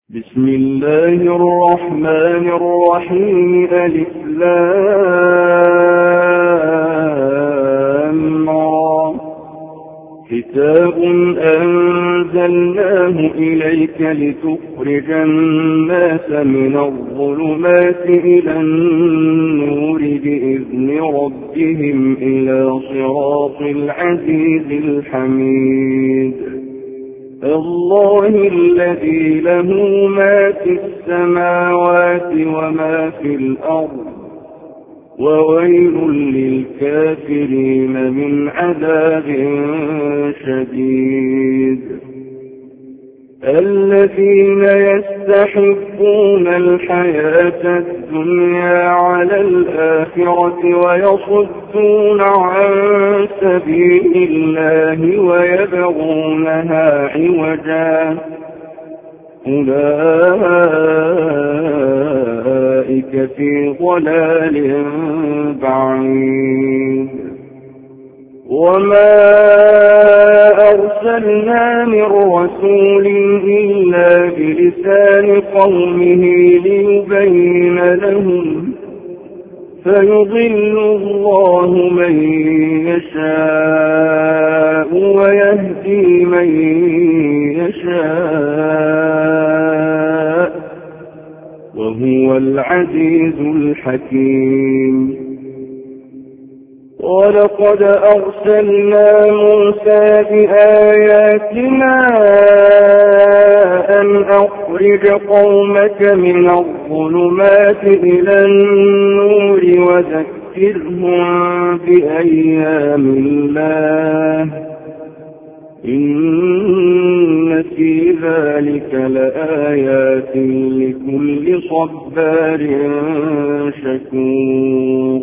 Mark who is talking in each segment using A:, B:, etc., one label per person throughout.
A: بسم الله الرحمن الرحيم. ألف لام را. كتاب أنزلناه إليك لتخرج الناس من الظلمات إلى النور بإذن ربهم إلى صراط العزيز الحميد. الله الذي له ما في السماوات وما في الأرض، وويل للكافرين من عذاب شديد. الذين يستحبون الحياة الدنيا على الآخرة ويصدون عن سبيل الله ويبغونها عوجا، أولئك في ضلال بعيد. وما أرسلنا من رسول إلا بلسان قومه ليبين لهم، فيضل الله من يشاء ويهدي من يشاء، وهو العزيز الحكيم. ولقد أرسلنا موسى بآياتنا أن أخرج قومك من الظلمات إلى النور وذكرهم بأيام الله، إن في ذلك لآيات لكل صبار شكور.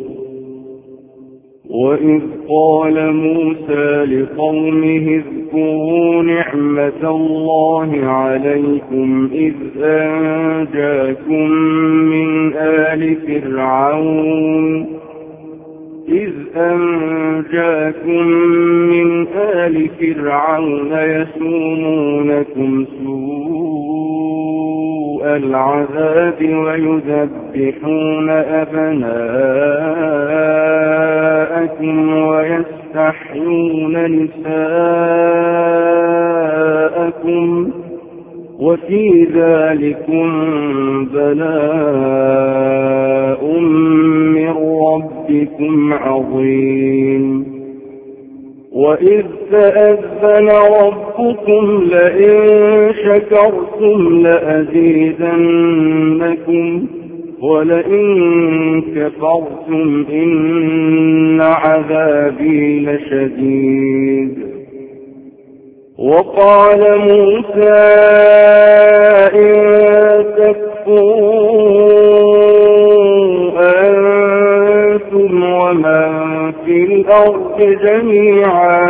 A: وإذ قال موسى لقومه اذكروا نعمة الله عليكم إذ أنجاكم من آل فرعون يسومونكم سوء العذاب ويذبحون أبناءكم ويستحيون نساءكم، وفي ذلكم بلاء من ربكم عظيم. وإذ تأذن ربكم لئن شكرتم لأزيدنكم ولئن كفرتم إن عذابي لشديد. وقال موسى إن تكفروا أنتم ومن في الأرض جميعا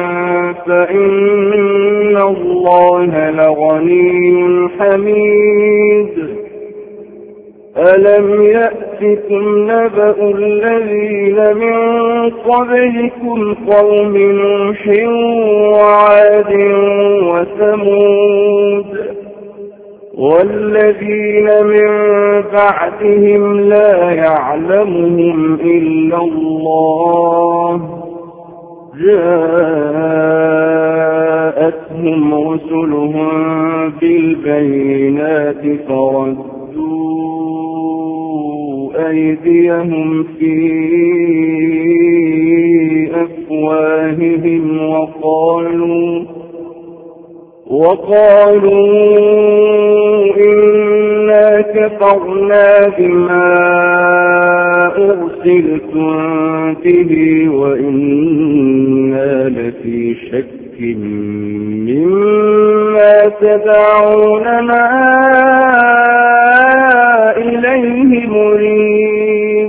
A: فإن الله لغني حميد. ألم يأتكم نبأ الذين من قبلكم قوم نوح وعاد وثمود والذين من بعدهم لا يعلمهم إلا الله، جاءتهم رسلهم بالبينات فردوا أيديهم في أفواههم وقالوا إنا كفرنا بما أرسلتم به وإنا لفي شك مما تدعوننا إليه مريب.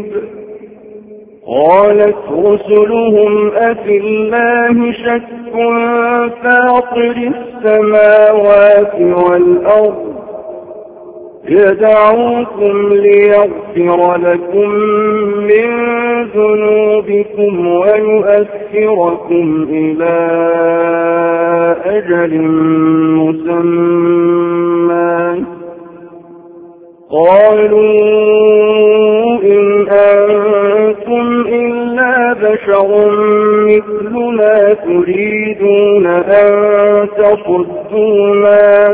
A: قالت رسلهم أفي الله شك فاطر السماوات والأرض يدعوكم ليغفر لكم من ذنوبكم ويؤخركم إلى أجل مسمى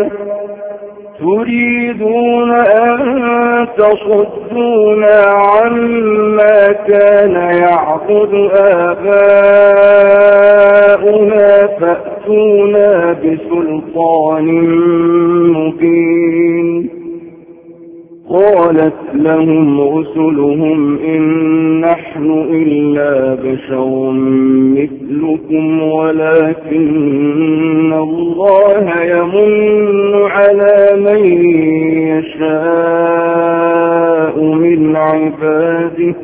A: تريدون أن تصدونا عما كان يعبد آباؤنا فأتونا بسلطان مبين. قالت لهم رسلهم إن نحن إلا بشر مثلكم ولكن الله يمن على من يشاء من عباده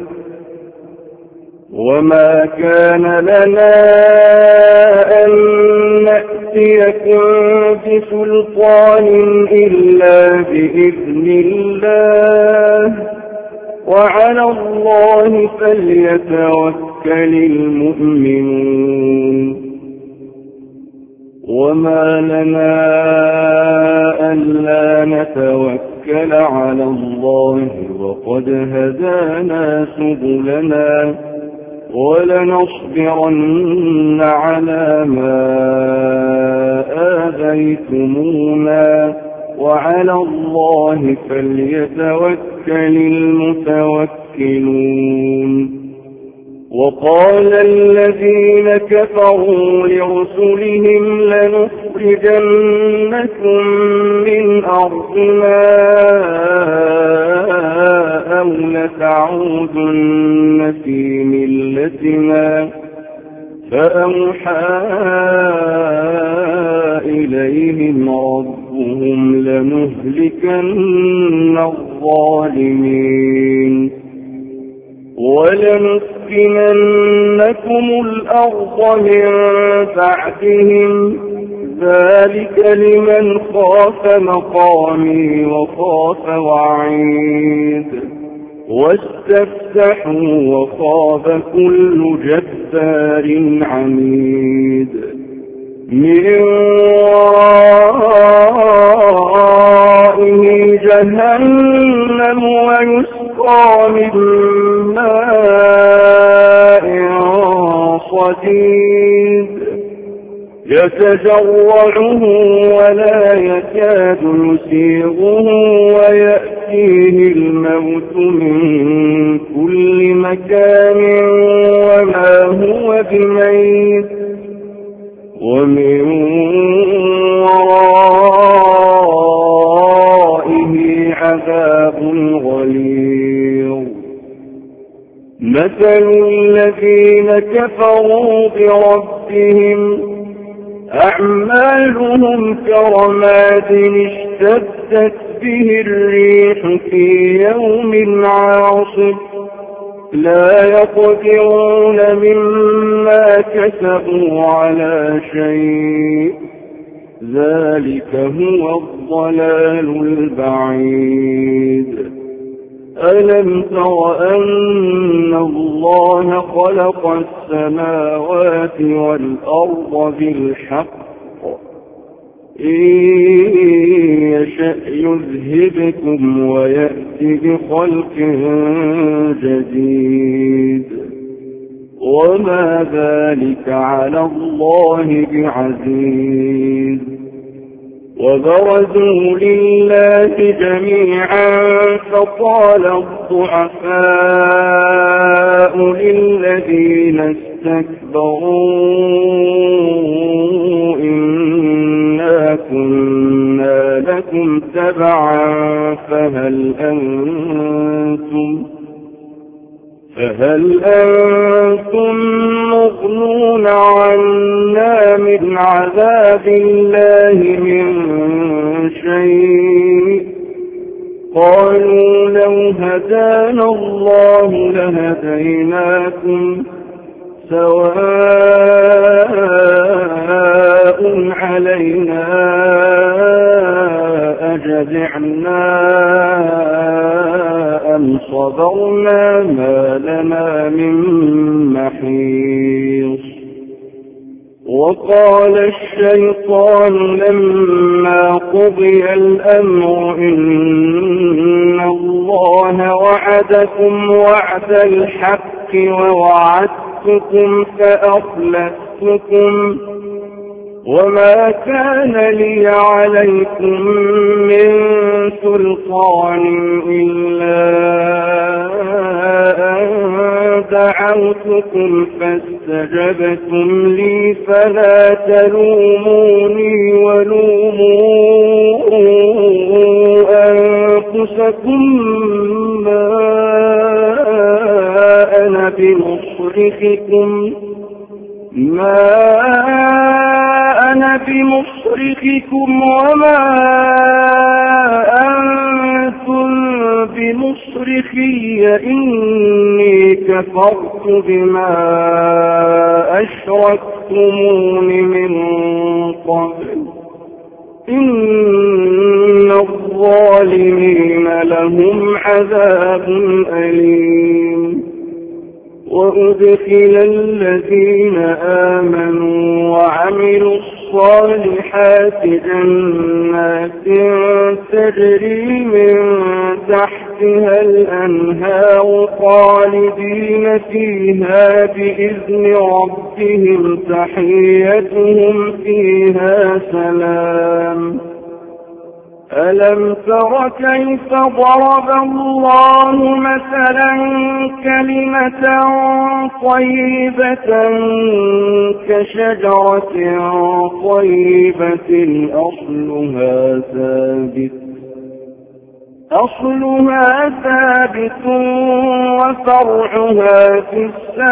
A: وما كان لنا أن نأتيكم بسلطان إلا بإذن الله وعلى الله فليتوكل المؤمنون. وما لنا ألا نتوكل على الله وقد هدانا سبلنا ولنصبرن على ما آذيتمونا وعلى الله فليتوكل المتوكلون. وقال الذين كفروا لرسلهم لنخرجنكم من أرضنا أو لتعودن في ملتنا فأوحى إليهم ربهم لنهلكن الظالمين ولنسكننكم الأرض من بعدهم ذلك لمن خاف مقامي وخاف وعيد واستفتحوا وخاب كل جبار عنيد. من ورائه جهنم ويسقى من ماء صديد يتجرعه ولا يكاد يسيغه ويأتيه الموت من كل مكان وما هو بميت ومن ورائه عذاب غليظ. مثل الذين كفروا بربهم أعمالهم كرماد اشتدت به الريح في يوم عاصف لا يقدرون مما كسبوا على شيء ذلك هو الضلال البعيد. ألم تر أن الله خلق السماوات والأرض بالحق إن يشأ يذهبكم ويأتي بخلق جديد وما ذلك على الله بعزيز. وبرزوا لله جميعا فقال الضعفاء للذين استكبروا إنا كنا لكم تبعا فهل أنتم مغنون عنا من عذاب الله من شيء؟ قالوا لو هدانا الله لهديناكم سواء علينا أجزعنا أم صبرنا ما لنا من محيص. وقال الشيطان لما قضي الأمر إن الله وعدكم وعد الحق ووعدتكم وما كان لي عليكم من سلطان إلا أن دعوتكم فاستجبتم لي فلا تلوموني ولوموا أنفسكم ما أنا بمصرخكم وما أنتم بمصرخي إني كفرت بما أشركتمون من قبل إن الظالمين لهم عذاب أليم وأدخل الذين آمنوا وعملوا الصالحات جنات تجري من تحتها الأنهار خالدين فيها بإذن ربهم تحيتهم فيها سلام ألم تر كيف ضرب الله مثلا كلمة طيبة كشجرة طيبة أصلها ثابت وفرعها في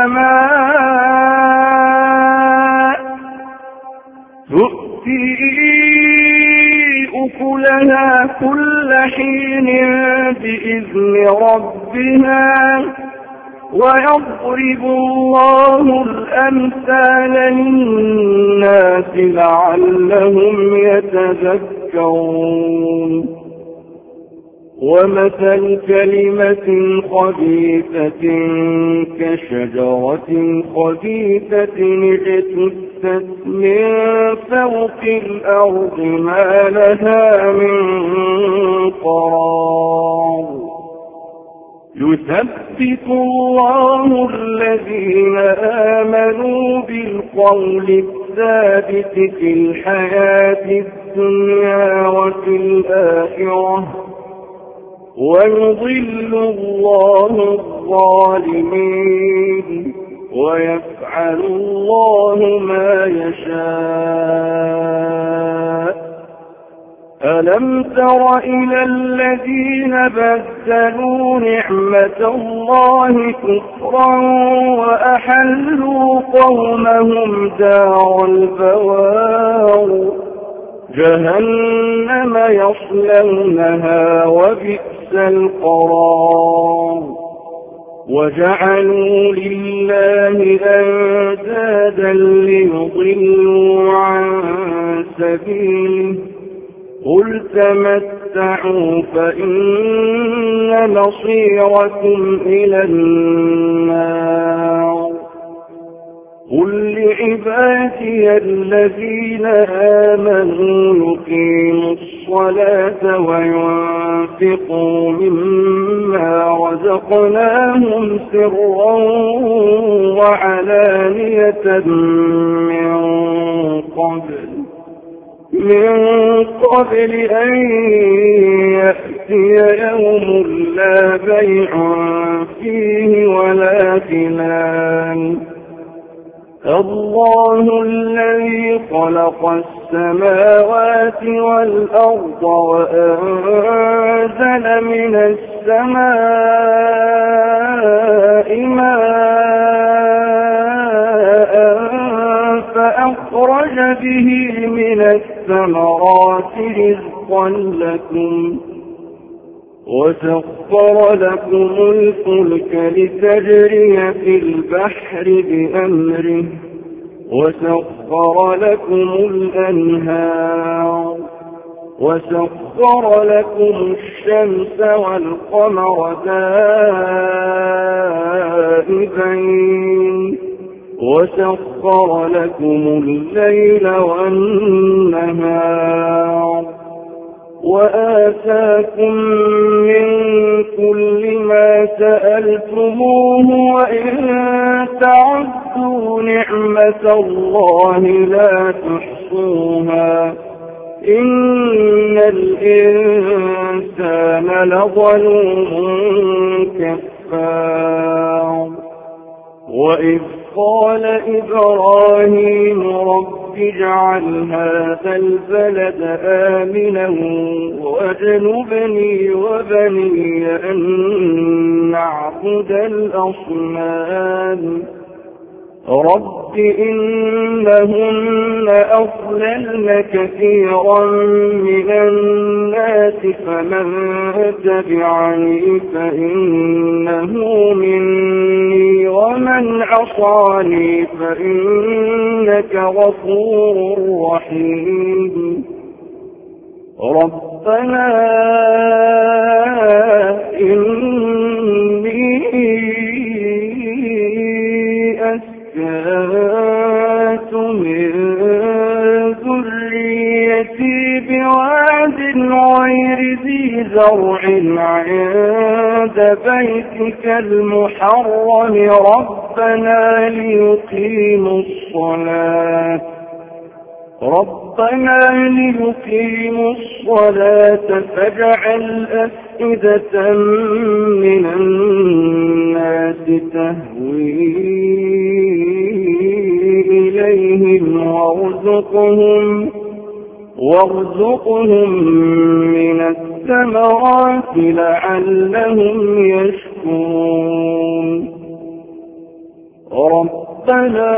A: السماء تؤتي أكلها كل حين بإذن ربها ويضرب الله الأمثال للناس لعلهم يتذكرون ومثل كلمة خبيثة كشجرة خبيثة اجتثت من فوق الأرض ما لها من قرار يثبت الله الذين آمنوا بالقول الثابت في الحياة الدنيا وفي الآخرة ويضل الله الظالمين ويفعل الله ما يشاء ألم تر إلى الذين بدلوا نعمة الله كفرا وأحلوا قومهم دار البوار جهنم يصلونها وبئس القرار وجعلوا لله أندادا ليضلوا عن سبيله قل تمتعوا فإن مصيركم إلى النار قل لعبادي الذين آمنوا يقيموا الصلاة وينفقوا مما رزقناهم سرا وعلانية من قبل أن يأتي يوم لا بيع فيه ولا خلال الله الذي خلق السماوات والأرض وأنزل من السماء ماء فأخرج به من الثمرات رزقا لكم وسخر لكم الفلك لتجري في البحر بأمره وسخر لكم الأنهار وسخر لكم الشمس والقمر دائبين وسخر لكم الليل والنهار وآتاكم من كل ما سألتموه وإن تعدوا نعمة الله لا تحصوها تحصوها إن الإنسان لظلوم كفار وإذ قال إبراهيم رب اجعل هذا البلد آمنا واجنبني وبني أن نعبد الأصنام رب إنهن أضللن كثيرا من الناس فمن تبعني فإنه مني ومن عصاني فإنك غفور رحيم ربنا إني أسكنت من ذريتي بواد غير ذي زرع عند بيتك المحرم ربنا ليقيموا الصلاة فاجعل أفئدة من الناس تهوي إليهم وارزقهم من الثمرات لعلهم يشكرون ربنا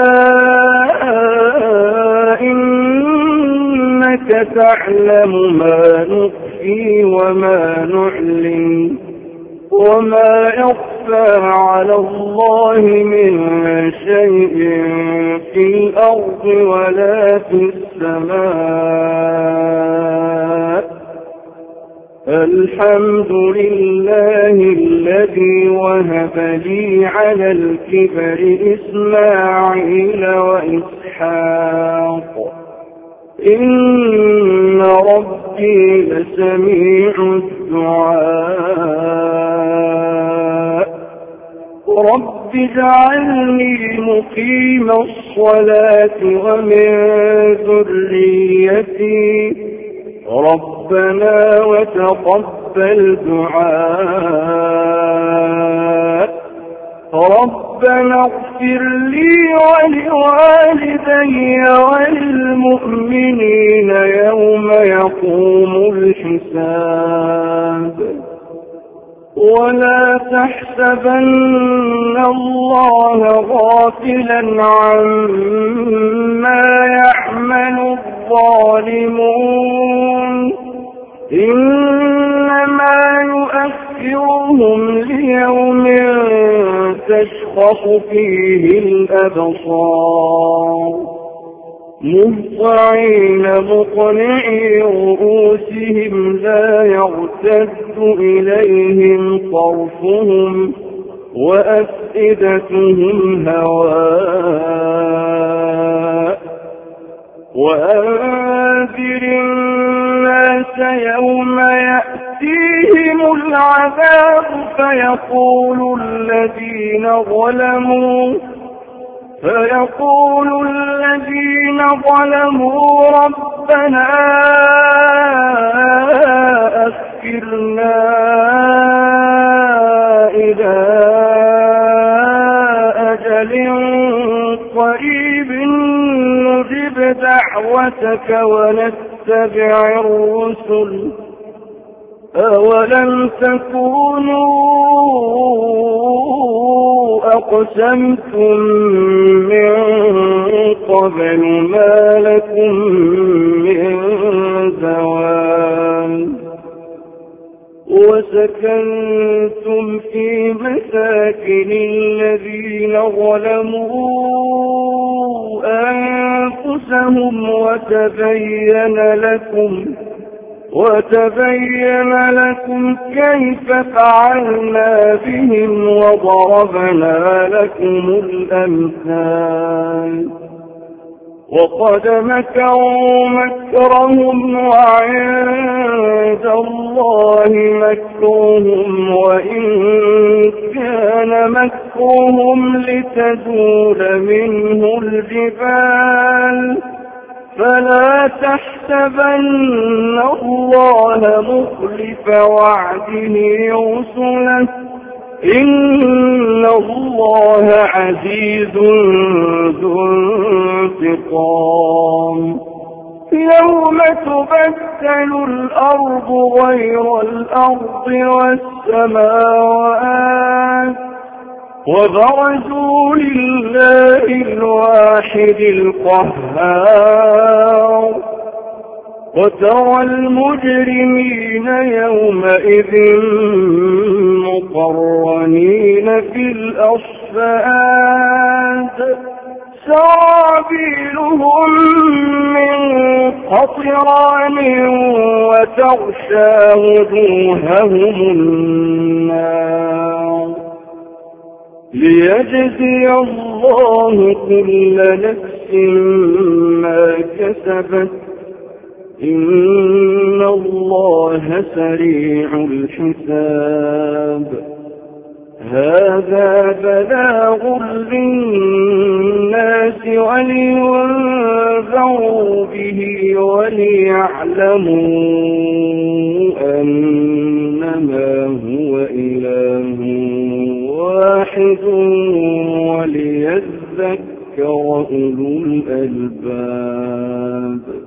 A: إنك تعلم ما نخفي وما نعلن وما يخفى على الله من شيء في الأرض ولا في السماء الحمد لله الذي وهب لي على الكبر إسماعيل وإسحاق إن ربي لسميع الدعاء رب اجعلني مقيم الصلاة ومن ذريتي ربنا وتقبل دعاء ربنا اغفر لي ولوالدي وللمؤمنين يوم يقوم الحساب ولا تحسبن الله غافلا عما يعمل الظالمون إنما يؤخرهم ليوم تشخص فيه الأبصار مهطعين مقنعي رؤوسهم لا يرتد إليهم طرفهم وأفئدتهم هواء وأنذر الناس يوم يأتيهم العذاب فيقول الذين ظلموا ربنا أخرنا إلى أجل قريب نجب دعوتك ونتبع الرسل أولم تكونوا أقسمتم من قبل ما لكم من زوال وسكنتم في مساكن الذين ظلموا أنفسهم وتبين لكم كيف فعلنا بهم وضربنا لكم الأمثال وقد مكروا مكرهم وعند الله مكرهم وإن كان مكرهم لتزول منه الجبال فلا تحسبن الله مخلف وعده رسله إن الله عزيز ذو انتقام يوم تبدل الأرض غير الأرض والسماوات وبرزوا لله الواحد القهار وترى المجرمين يومئذ مقرنين في الأصفاد سرابيلهم من قطران وتغشى وجوههم النار ليجزي الله كل نفس ما كسبت إن الله سريع الحساب هذا بلاغ للناس ولينذروا به وليعلموا أنما هو إله واحد وليذكر أولو الألباب